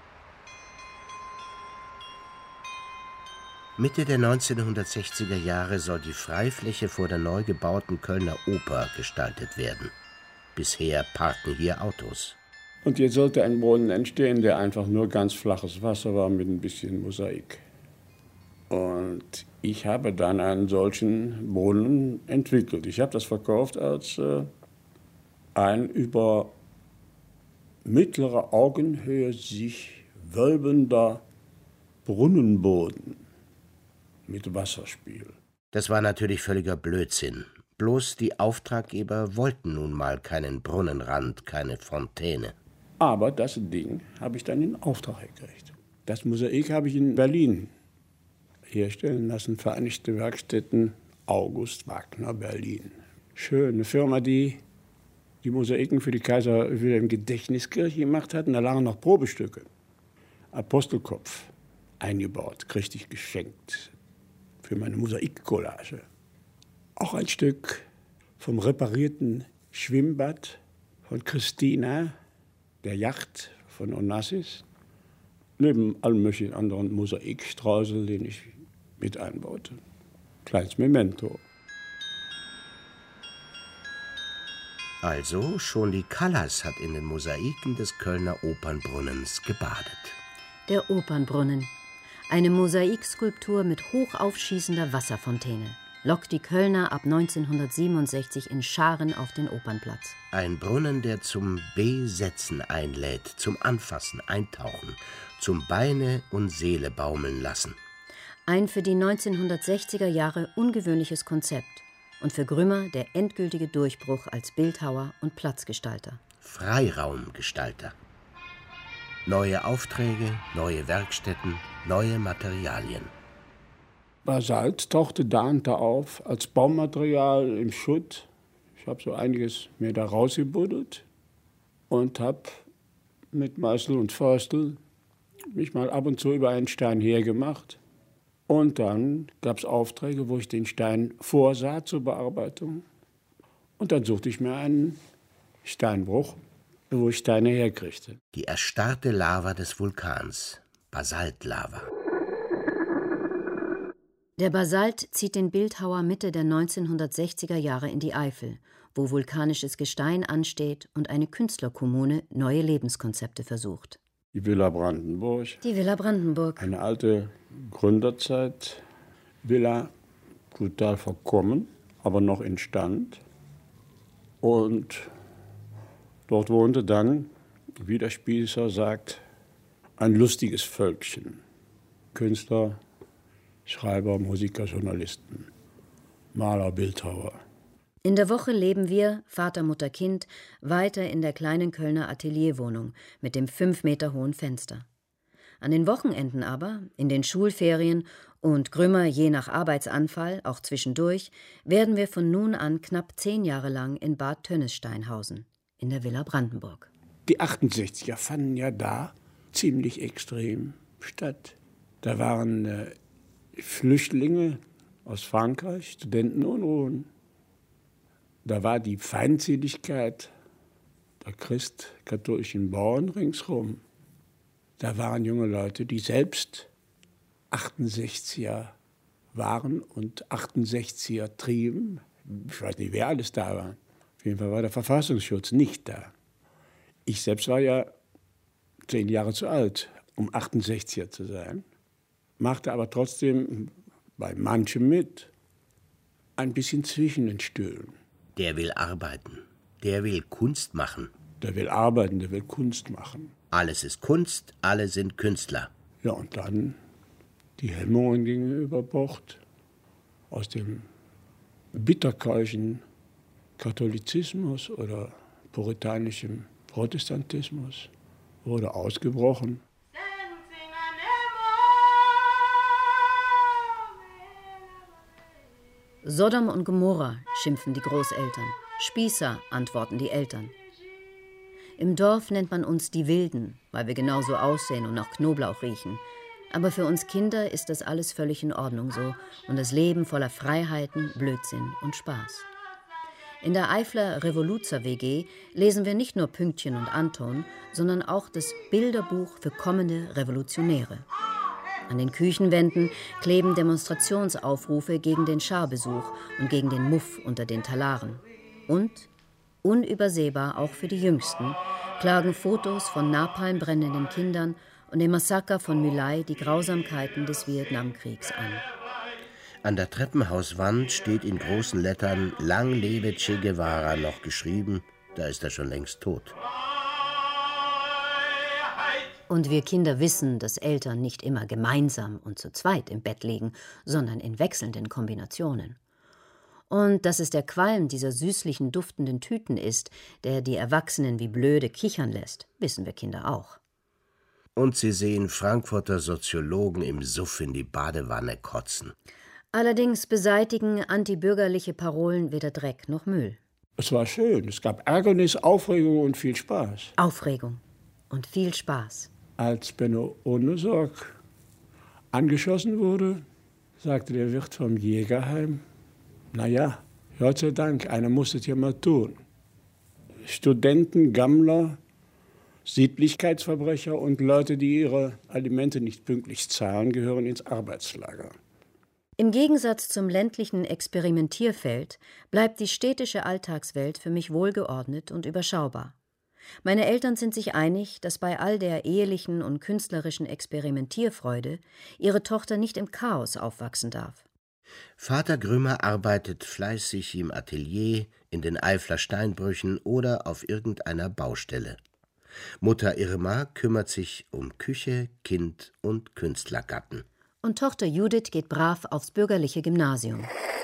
[SPEAKER 3] Mitte der neunzehnhundertsechziger Jahre soll die Freifläche vor der neu gebauten Kölner Oper gestaltet werden. Bisher parken hier Autos.
[SPEAKER 1] Und jetzt sollte ein Brunnen entstehen, der einfach nur ganz flaches Wasser war mit ein bisschen Mosaik. Und ich habe dann einen solchen Brunnen entwickelt. Ich habe das verkauft als äh, ein über mittlere Augenhöhe sich wölbender Brunnenboden mit Wasserspiel.
[SPEAKER 3] Das war natürlich völliger Blödsinn. Bloß die Auftraggeber wollten nun mal keinen Brunnenrand, keine Fontäne.
[SPEAKER 1] Aber das Ding habe ich dann in Auftrag gekriegt. Das Mosaik habe ich in Berlin herstellen lassen, Vereinigte Werkstätten August Wagner Berlin. Schöne Firma, die die Mosaiken für die Kaiser Wilhelm Gedächtniskirche gemacht hat. Und da lagen noch Probestücke. Apostelkopf eingebaut, kriegte ich geschenkt für meine Mosaikcollage. Auch ein Stück vom reparierten Schwimmbad von Christina, der Yacht von Onassis, neben allem möglichen anderen Mosaikstreusel, den ich mit einbaute. Kleines Memento.
[SPEAKER 3] Also schon die Callas hat in den Mosaiken des Kölner Opernbrunnens gebadet.
[SPEAKER 2] Der Opernbrunnen. Eine Mosaikskulptur mit hochaufschießender Wasserfontäne. Lockt die Kölner ab neunzehnhundertsiebenundsechzig in Scharen auf den Opernplatz.
[SPEAKER 3] Ein Brunnen, der zum Besetzen einlädt, zum Anfassen, Eintauchen, zum Beine und Seele baumeln lassen.
[SPEAKER 2] Ein für die neunzehnhundertsechziger Jahre ungewöhnliches Konzept und für Grümmer der endgültige Durchbruch als Bildhauer und Platzgestalter.
[SPEAKER 3] Freiraumgestalter. Neue Aufträge, neue Werkstätten, neue Materialien.
[SPEAKER 1] Basalt tauchte da und da auf als Baumaterial im Schutt. Ich habe so einiges mir da rausgebuddelt und habe mit Meißel und Förstel mich mal ab und zu über einen Stein hergemacht. Und dann gab es Aufträge, wo ich den Stein vorsah zur Bearbeitung. Und dann suchte ich mir einen Steinbruch, wo ich Steine herkriegte.
[SPEAKER 3] Die erstarrte Lava des Vulkans, Basaltlava.
[SPEAKER 2] Der Basalt zieht den Bildhauer Mitte der neunzehnhundertsechziger Jahre in die Eifel, wo vulkanisches Gestein ansteht und eine Künstlerkommune neue Lebenskonzepte versucht.
[SPEAKER 1] Die Villa Brandenburg.
[SPEAKER 2] Die Villa Brandenburg.
[SPEAKER 1] Eine alte Gründerzeit-Villa, brutal verkommen, aber noch instand. Und dort wohnte dann, wie der Spießer sagt, ein lustiges Völkchen. Künstler, Schreiber, Musiker, Journalisten, Maler, Bildhauer.
[SPEAKER 2] In der Woche leben wir, Vater, Mutter, Kind, weiter in der kleinen Kölner Atelierwohnung mit dem fünf Meter hohen Fenster. An den Wochenenden aber, in den Schulferien und Grümmer je nach Arbeitsanfall, auch zwischendurch, werden wir von nun an knapp zehn Jahre lang in Bad Tönnesstein hausen, in der Villa Brandenburg.
[SPEAKER 1] Die achtundsechziger fanden ja da ziemlich extrem statt. Da waren äh, Flüchtlinge aus Frankreich, Studentenunruhen. Da war die Feindseligkeit der christkatholischen Bauern ringsherum. Da waren junge Leute, die selbst achtundsechziger waren und achtundsechziger trieben. Ich weiß nicht, wer alles da war. Auf jeden Fall war der Verfassungsschutz nicht da. Ich selbst war ja zehn Jahre zu alt, um achtundsechziger zu sein, machte aber trotzdem bei manchem mit, ein bisschen zwischen den Stühlen.
[SPEAKER 3] Der will arbeiten, der will Kunst machen.
[SPEAKER 1] Der will arbeiten, der will Kunst machen.
[SPEAKER 3] Alles ist Kunst, alle sind Künstler.
[SPEAKER 1] Ja, und dann die Hemmungen gingen über Bord. Aus dem bitterkeuschen Katholizismus oder puritanischem Protestantismus wurde ausgebrochen.
[SPEAKER 2] Sodom und Gomorra, schimpfen die Großeltern. Spießer, antworten die Eltern. Im Dorf nennt man uns die Wilden, weil wir genauso aussehen und nach Knoblauch riechen. Aber für uns Kinder ist das alles völlig in Ordnung so und das Leben voller Freiheiten, Blödsinn und Spaß. In der Eifler Revoluzer-W G lesen wir nicht nur Pünktchen und Anton, sondern auch das Bilderbuch für kommende Revolutionäre. An den Küchenwänden kleben Demonstrationsaufrufe gegen den Scharbesuch und gegen den Muff unter den Talaren. Und, unübersehbar auch für die Jüngsten, klagen Fotos von Napalm brennenden Kindern und dem Massaker von My Lai die Grausamkeiten des Vietnamkriegs an.
[SPEAKER 3] An der Treppenhauswand steht in großen Lettern »Lang lebe Che Guevara« noch geschrieben, da ist er schon längst tot.
[SPEAKER 2] Und wir Kinder wissen, dass Eltern nicht immer gemeinsam und zu zweit im Bett liegen, sondern in wechselnden Kombinationen. Und dass es der Qualm dieser süßlichen, duftenden Tüten ist, der die Erwachsenen wie blöde kichern lässt, wissen wir Kinder auch.
[SPEAKER 3] Und sie sehen Frankfurter Soziologen im Suff in die Badewanne kotzen.
[SPEAKER 2] Allerdings beseitigen antibürgerliche Parolen weder Dreck noch Müll.
[SPEAKER 1] Es war schön. Es gab Ärgernis, Aufregung und viel Spaß.
[SPEAKER 2] Aufregung und viel Spaß.
[SPEAKER 1] Als Benno Ohnesorg angeschossen wurde, sagte der Wirt vom Jägerheim, na ja, Gott sei Dank, einer muss es ja mal tun. Studenten, Gammler, Sittlichkeitsverbrecher und Leute, die ihre Alimente nicht pünktlich zahlen, gehören ins Arbeitslager.
[SPEAKER 2] Im Gegensatz zum ländlichen Experimentierfeld bleibt die städtische Alltagswelt für mich wohlgeordnet und überschaubar. Meine Eltern sind sich einig, dass bei all der ehelichen und künstlerischen Experimentierfreude ihre Tochter nicht im Chaos aufwachsen darf.
[SPEAKER 3] Vater Grümmer arbeitet fleißig im Atelier, in den Eifler Steinbrüchen oder auf irgendeiner Baustelle. Mutter Irma kümmert sich um Küche, Kind und Künstlergatten.
[SPEAKER 2] Und Tochter Judith geht brav aufs bürgerliche Gymnasium.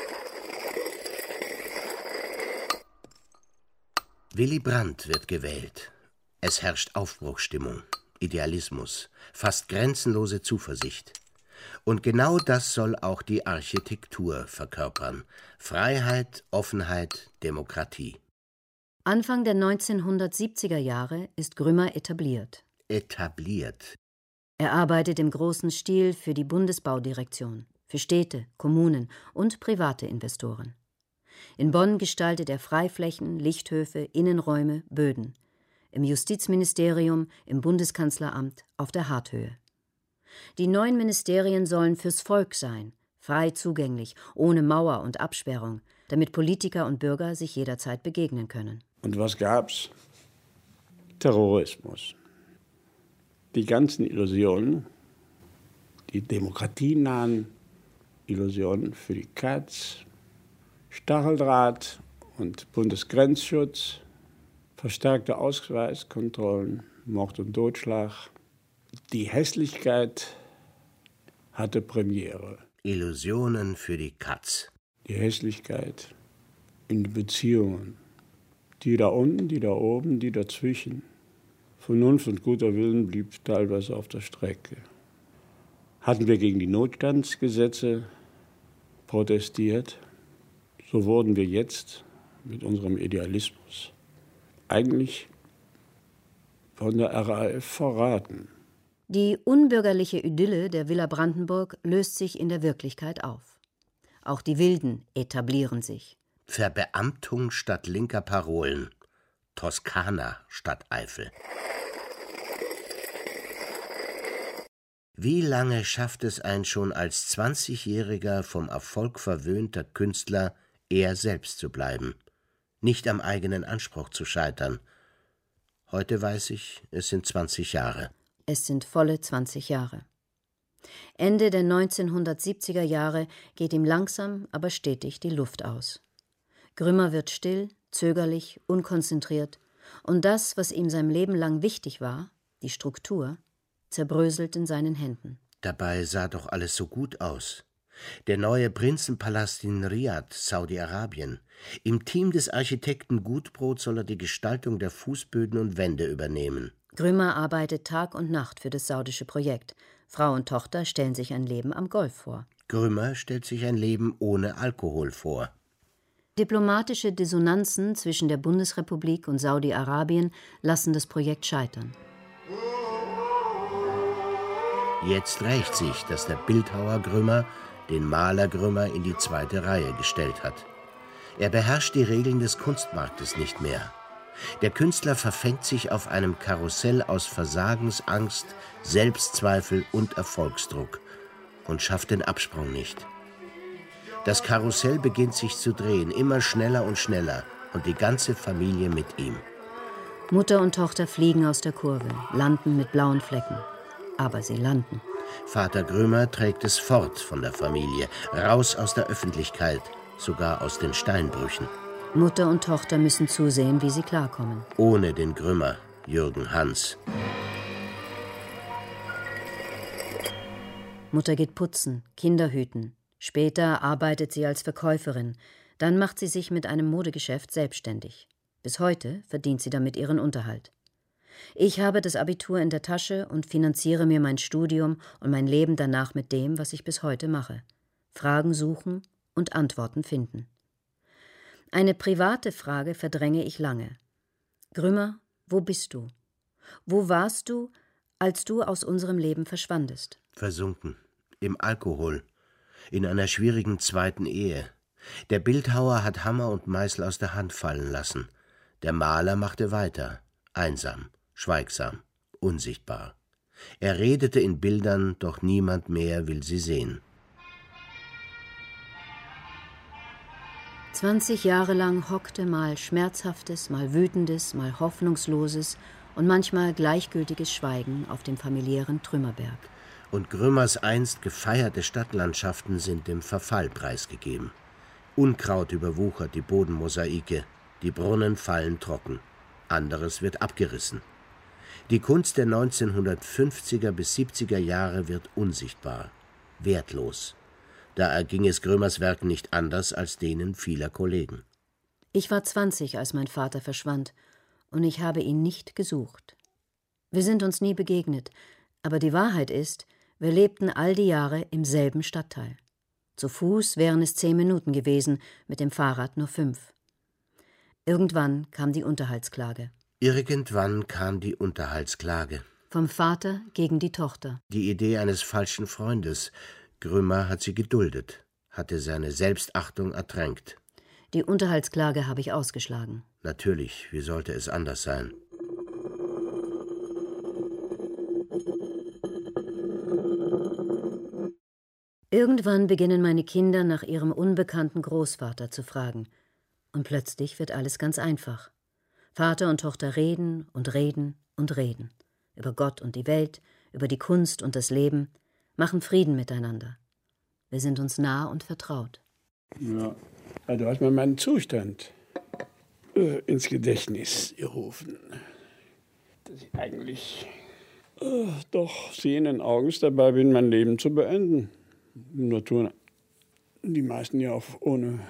[SPEAKER 3] Willy Brandt wird gewählt. Es herrscht Aufbruchsstimmung, Idealismus, fast grenzenlose Zuversicht. Und genau das soll auch die Architektur verkörpern. Freiheit, Offenheit, Demokratie.
[SPEAKER 2] Anfang der neunzehnhundertsiebziger Jahre ist Grümmer etabliert.
[SPEAKER 3] Etabliert.
[SPEAKER 2] Er arbeitet im großen Stil für die Bundesbaudirektion, für Städte, Kommunen und private Investoren. In Bonn gestaltet er Freiflächen, Lichthöfe, Innenräume, Böden. Im Justizministerium, im Bundeskanzleramt, auf der Harthöhe. Die neuen Ministerien sollen fürs Volk sein, frei zugänglich, ohne Mauer und Absperrung, damit Politiker und Bürger sich jederzeit begegnen können.
[SPEAKER 1] Und was gab's? Terrorismus. Die ganzen Illusionen, die demokratienahen Illusionen für die Katz, Stacheldraht und Bundesgrenzschutz, verstärkte Ausweiskontrollen, Mord und Totschlag. Die Hässlichkeit hatte Premiere.
[SPEAKER 3] Illusionen für die Katz.
[SPEAKER 1] Die Hässlichkeit in den Beziehungen. Die da unten, die da oben, die dazwischen. Vernunft und guter Willen blieb teilweise auf der Strecke. Hatten wir gegen die Notstandsgesetze protestiert, so wurden wir jetzt mit unserem Idealismus eigentlich von der R A F verraten.
[SPEAKER 2] Die unbürgerliche Idylle der Villa Brandenburg löst sich in der Wirklichkeit auf. Auch die Wilden etablieren sich.
[SPEAKER 3] Verbeamtung statt linker Parolen. Toskana statt Eifel. Wie lange schafft es ein schon als zwanzigjähriger, vom Erfolg verwöhnter Künstler, er selbst zu bleiben, nicht am eigenen Anspruch zu scheitern? Heute weiß ich, es sind zwanzig Jahre.
[SPEAKER 2] Es sind volle zwanzig Jahre. Ende der neunzehnhundertsiebziger Jahre geht ihm langsam, aber stetig die Luft aus. Grümmer wird still, zögerlich, unkonzentriert, und das, was ihm sein Leben lang wichtig war, die Struktur, zerbröselt in seinen Händen.
[SPEAKER 3] Dabei sah doch alles so gut aus. Der neue Prinzenpalast in Riad, Saudi-Arabien. Im Team des Architekten Gutbrot soll er die Gestaltung der Fußböden und Wände übernehmen.
[SPEAKER 2] Grümmer arbeitet Tag und Nacht für das saudische Projekt. Frau und Tochter stellen sich ein Leben am Golf vor.
[SPEAKER 3] Grümmer stellt sich ein Leben ohne Alkohol vor.
[SPEAKER 2] Diplomatische Dissonanzen zwischen der Bundesrepublik und Saudi-Arabien lassen das Projekt scheitern.
[SPEAKER 3] Jetzt rächt sich, dass der Bildhauer Grümmer den Maler Grümmer in die zweite Reihe gestellt hat. Er beherrscht die Regeln des Kunstmarktes nicht mehr. Der Künstler verfängt sich auf einem Karussell aus Versagensangst, Selbstzweifel und Erfolgsdruck und schafft den Absprung nicht. Das Karussell beginnt sich zu drehen, immer schneller und schneller, und die ganze Familie mit ihm.
[SPEAKER 2] Mutter und Tochter fliegen aus der Kurve, landen mit blauen Flecken. Aber sie landen.
[SPEAKER 3] Vater Grümmer trägt es fort von der Familie, raus aus der Öffentlichkeit, sogar aus den Steinbrüchen.
[SPEAKER 2] Mutter und Tochter müssen zusehen, wie sie klarkommen.
[SPEAKER 3] Ohne den Grümmer, Jürgen Hans.
[SPEAKER 2] Mutter geht putzen, Kinder hüten. Später arbeitet sie als Verkäuferin. Dann macht sie sich mit einem Modegeschäft selbstständig. Bis heute verdient sie damit ihren Unterhalt. Ich habe das Abitur in der Tasche und finanziere mir mein Studium und mein Leben danach mit dem, was ich bis heute mache. Fragen suchen und Antworten finden. Eine private Frage verdränge ich lange. Grümmer, wo bist du? Wo warst du, als du aus unserem Leben verschwandest?
[SPEAKER 3] Versunken. Im Alkohol. In einer schwierigen zweiten Ehe. Der Bildhauer hat Hammer und Meißel aus der Hand fallen lassen. Der Maler machte weiter. Einsam. Schweigsam, unsichtbar. Er redete in Bildern, doch niemand mehr will sie sehen.
[SPEAKER 2] Zwanzig Jahre lang hockte mal schmerzhaftes, mal wütendes, mal hoffnungsloses und manchmal gleichgültiges Schweigen auf dem familiären Trümmerberg.
[SPEAKER 3] Und Grümmers einst gefeierte Stadtlandschaften sind dem Verfall preisgegeben. Unkraut überwuchert die Bodenmosaike, die Brunnen fallen trocken, anderes wird abgerissen. Die Kunst der neunzehnhundertfünfziger bis siebziger Jahre wird unsichtbar, wertlos. Da erging es Grümmers Werken nicht anders als denen vieler Kollegen.
[SPEAKER 2] Ich war zwanzig, als mein Vater verschwand, und ich habe ihn nicht gesucht. Wir sind uns nie begegnet, aber die Wahrheit ist, wir lebten all die Jahre im selben Stadtteil. Zu Fuß wären es zehn Minuten gewesen, mit dem Fahrrad nur fünf. Irgendwann kam die Unterhaltsklage.
[SPEAKER 3] Irgendwann kam die Unterhaltsklage.
[SPEAKER 2] Vom Vater gegen die Tochter.
[SPEAKER 3] Die Idee eines falschen Freundes. Grümmer hat sie geduldet, hatte seine Selbstachtung ertränkt.
[SPEAKER 2] Die Unterhaltsklage habe ich ausgeschlagen.
[SPEAKER 3] Natürlich, wie sollte es anders sein?
[SPEAKER 2] Irgendwann beginnen meine Kinder nach ihrem unbekannten Großvater zu fragen. Und plötzlich wird alles ganz einfach. Vater und Tochter reden und reden und reden. Über Gott und die Welt, über die Kunst und das Leben, machen Frieden miteinander. Wir sind uns nah und vertraut.
[SPEAKER 1] Ja, ja du hast mir meinen Zustand äh, ins Gedächtnis gerufen. Dass ich eigentlich äh, doch sehenden Augens dabei bin, mein Leben zu beenden. Nur tun die meisten ja auch ohne,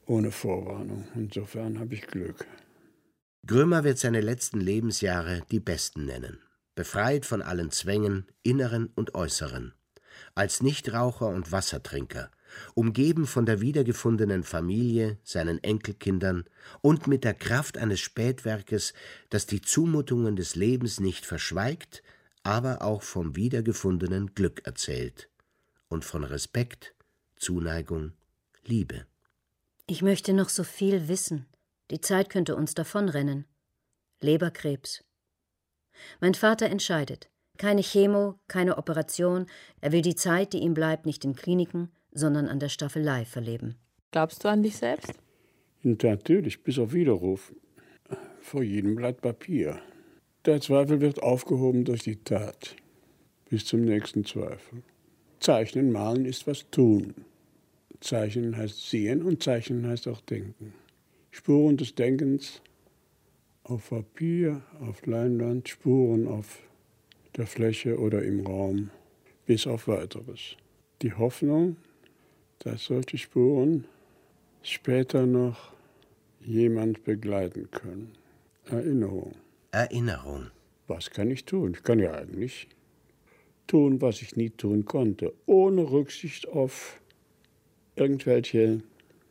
[SPEAKER 1] ohne Vorwarnung. Insofern habe ich Glück.
[SPEAKER 3] Grümmer wird seine letzten Lebensjahre die besten nennen. Befreit von allen Zwängen, inneren und äußeren. Als Nichtraucher und Wassertrinker, umgeben von der wiedergefundenen Familie, seinen Enkelkindern und mit der Kraft eines Spätwerkes, das die Zumutungen des Lebens nicht verschweigt, aber auch vom wiedergefundenen Glück erzählt und von Respekt, Zuneigung, Liebe.
[SPEAKER 2] Ich möchte noch so viel wissen. Die Zeit könnte uns davonrennen. Leberkrebs. Mein Vater entscheidet. Keine Chemo, keine Operation. Er will die Zeit, die ihm bleibt, nicht in Kliniken, sondern an der Staffelei verleben.
[SPEAKER 4] Glaubst du an dich selbst?
[SPEAKER 1] Natürlich, bis auf Widerruf. Vor jedem Blatt Papier. Der Zweifel wird aufgehoben durch die Tat. Bis zum nächsten Zweifel. Zeichnen, malen ist was tun. Zeichnen heißt sehen und zeichnen heißt auch denken. Spuren des Denkens auf Papier, auf Leinwand, Spuren auf der Fläche oder im Raum, bis auf Weiteres. Die Hoffnung, dass solche Spuren später noch jemand begleiten können. Erinnerung.
[SPEAKER 3] Erinnerung.
[SPEAKER 1] Was kann ich tun? Ich kann ja eigentlich tun, was ich nie tun konnte, ohne Rücksicht auf irgendwelche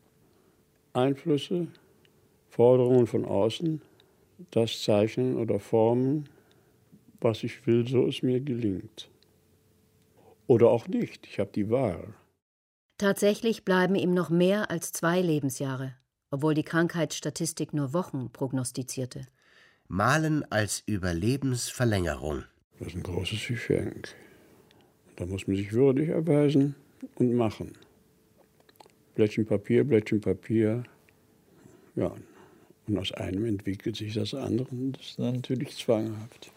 [SPEAKER 1] Einflüsse, Forderungen von außen, das Zeichnen oder Formen, was ich will, so es mir gelingt. Oder auch nicht, ich habe die Wahl.
[SPEAKER 2] Tatsächlich bleiben ihm noch mehr als zwei Lebensjahre, obwohl die Krankheitsstatistik nur Wochen prognostizierte.
[SPEAKER 3] Malen als Überlebensverlängerung.
[SPEAKER 1] Das ist ein großes Geschenk. Da muss man sich würdig erweisen und machen. Blättchen Papier, Blättchen Papier. Ja, und aus einem entwickelt sich das andere. Und das ist natürlich zwanghaft.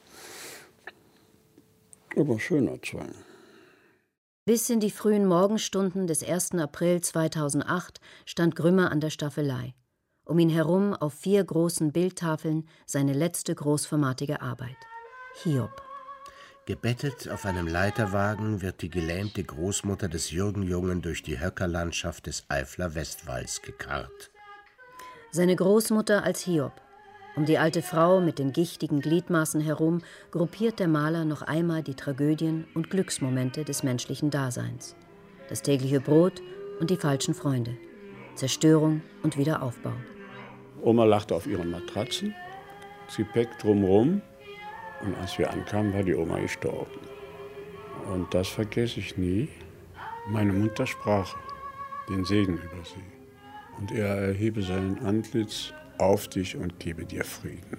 [SPEAKER 1] Aber schöner Zwang.
[SPEAKER 2] Bis in die frühen Morgenstunden des ersten April zweitausendacht stand Grümmer an der Staffelei. Um ihn herum auf vier großen Bildtafeln seine letzte großformatige Arbeit. Hiob.
[SPEAKER 3] Gebettet auf einem Leiterwagen wird die gelähmte Großmutter des Jürgenjungen durch die Höckerlandschaft des Eifler Westwalds gekarrt.
[SPEAKER 2] Seine Großmutter als Hiob. Um die alte Frau mit den gichtigen Gliedmaßen herum gruppiert der Maler noch einmal die Tragödien und Glücksmomente des menschlichen Daseins. Das tägliche Brot und die falschen Freunde. Zerstörung und Wiederaufbau.
[SPEAKER 1] Oma lachte auf ihren Matratzen, Gepäck drumherum. Und als wir ankamen, war die Oma gestorben. Und das vergesse ich nie. Meine Mutter sprach den Segen über sie. Und er erhebe seinen Antlitz auf dich und gebe dir Frieden.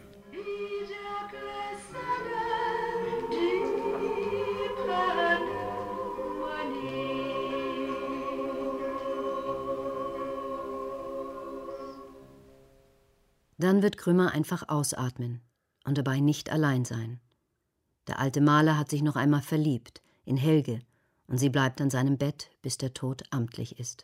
[SPEAKER 2] Dann wird Grümmer einfach ausatmen und dabei nicht allein sein. Der alte Maler hat sich noch einmal verliebt in Helge und sie bleibt an seinem Bett, bis der Tod amtlich ist.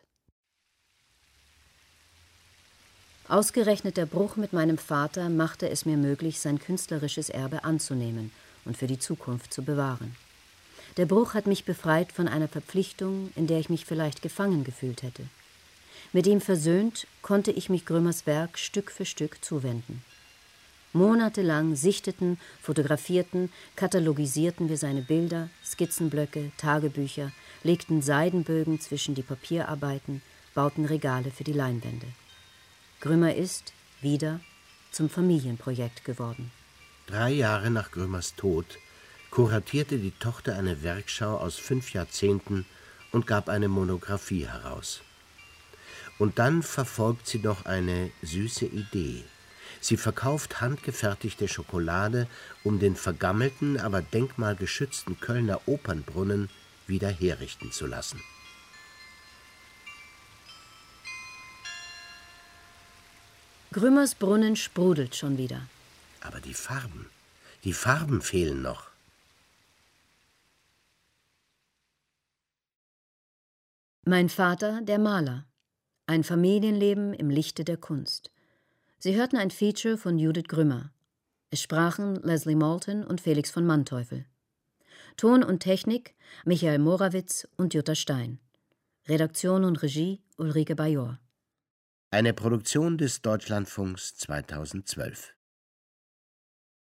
[SPEAKER 2] Ausgerechnet der Bruch mit meinem Vater machte es mir möglich, sein künstlerisches Erbe anzunehmen und für die Zukunft zu bewahren. Der Bruch hat mich befreit von einer Verpflichtung, in der ich mich vielleicht gefangen gefühlt hätte. Mit ihm versöhnt, konnte ich mich Grümmers Werk Stück für Stück zuwenden. Monatelang sichteten, fotografierten, katalogisierten wir seine Bilder, Skizzenblöcke, Tagebücher, legten Seidenbögen zwischen die Papierarbeiten, bauten Regale für die Leinwände. Grümmer ist, wieder, zum Familienprojekt geworden.
[SPEAKER 3] Drei Jahre nach Grümmers Tod kuratierte die Tochter eine Werkschau aus fünf Jahrzehnten und gab eine Monographie heraus. Und dann verfolgt sie noch eine süße Idee. Sie verkauft handgefertigte Schokolade, um den vergammelten, aber denkmalgeschützten Kölner Opernbrunnen wieder herrichten zu lassen.
[SPEAKER 2] Grümmers Brunnen sprudelt schon wieder.
[SPEAKER 3] Aber die Farben, die Farben fehlen noch.
[SPEAKER 2] Mein Vater, der Maler. Ein Familienleben im Lichte der Kunst. Sie hörten ein Feature von Judith Grümmer. Es sprachen Leslie Malton und Felix von Manteuffel. Ton und Technik Michael Morawitz und Jutta Stein. Redaktion und Regie Ulrike Bajor.
[SPEAKER 3] Eine Produktion des Deutschlandfunks zweitausendzwölf.